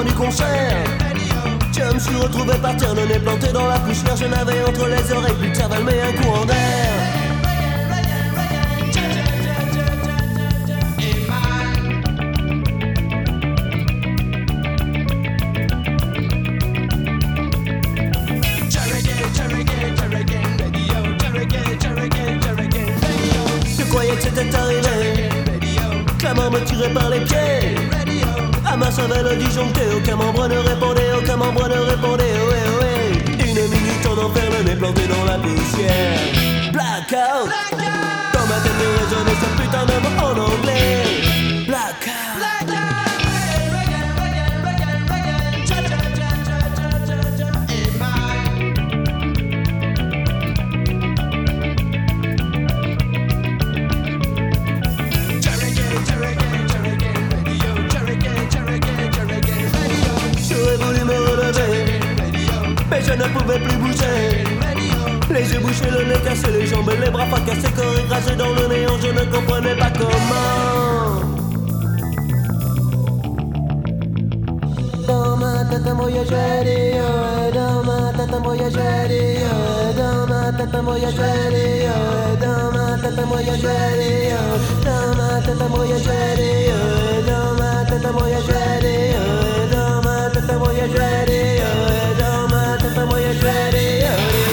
du concert. Je me suis retrouvé par terre, le nez planté dans la poussière. Je n'avais entre les oreilles plus de cervelle mais un courant d'air. Je croyais que c'était arrivé, que la mort me tirait par les pieds. À ma cervelle disjonctée, aucun membre ne répondait, aucun membre ne répondait. Ouais, ouais. Une minute en enfer, le nez planté dans la poussière. Blackout. Dans ma tête résonnait ce putain de mot en anglais. Blackout. J'aurais voulu me relever, mais je ne pouvais plus bouger. Les yeux bouchés, le nez cassé, les jambes et les bras fracassés, corps écrasé dans le néant, je ne comprenais pas comment. Dans ma tête un voyageur, dans ma tête un voyageur, dans ma tête un voyageur, dans ma tête un voyageur, dans ma tête un voyageur, dans ma tête un voyageur, dans ma tête un voyageur, dans ma tête un voyageur.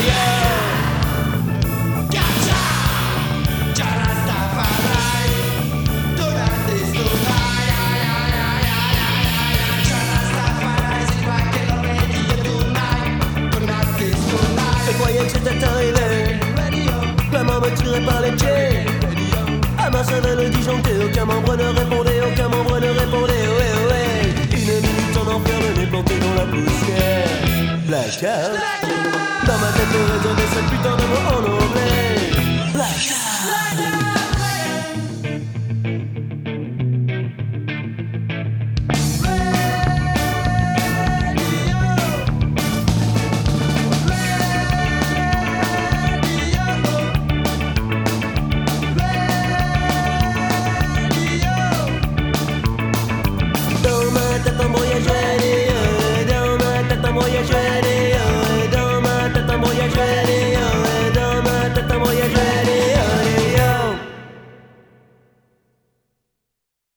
Je croyais que c'était arrivé, la main me tirait par les pieds. À ma cervelle disjonctée, aucun membre ne répondait, aucun membre ne répondait. Ouais, ouais. Une minute en enfer, le nez planté dans la poussière. Blackout. Dans ma tête résonnait cette putain de mot en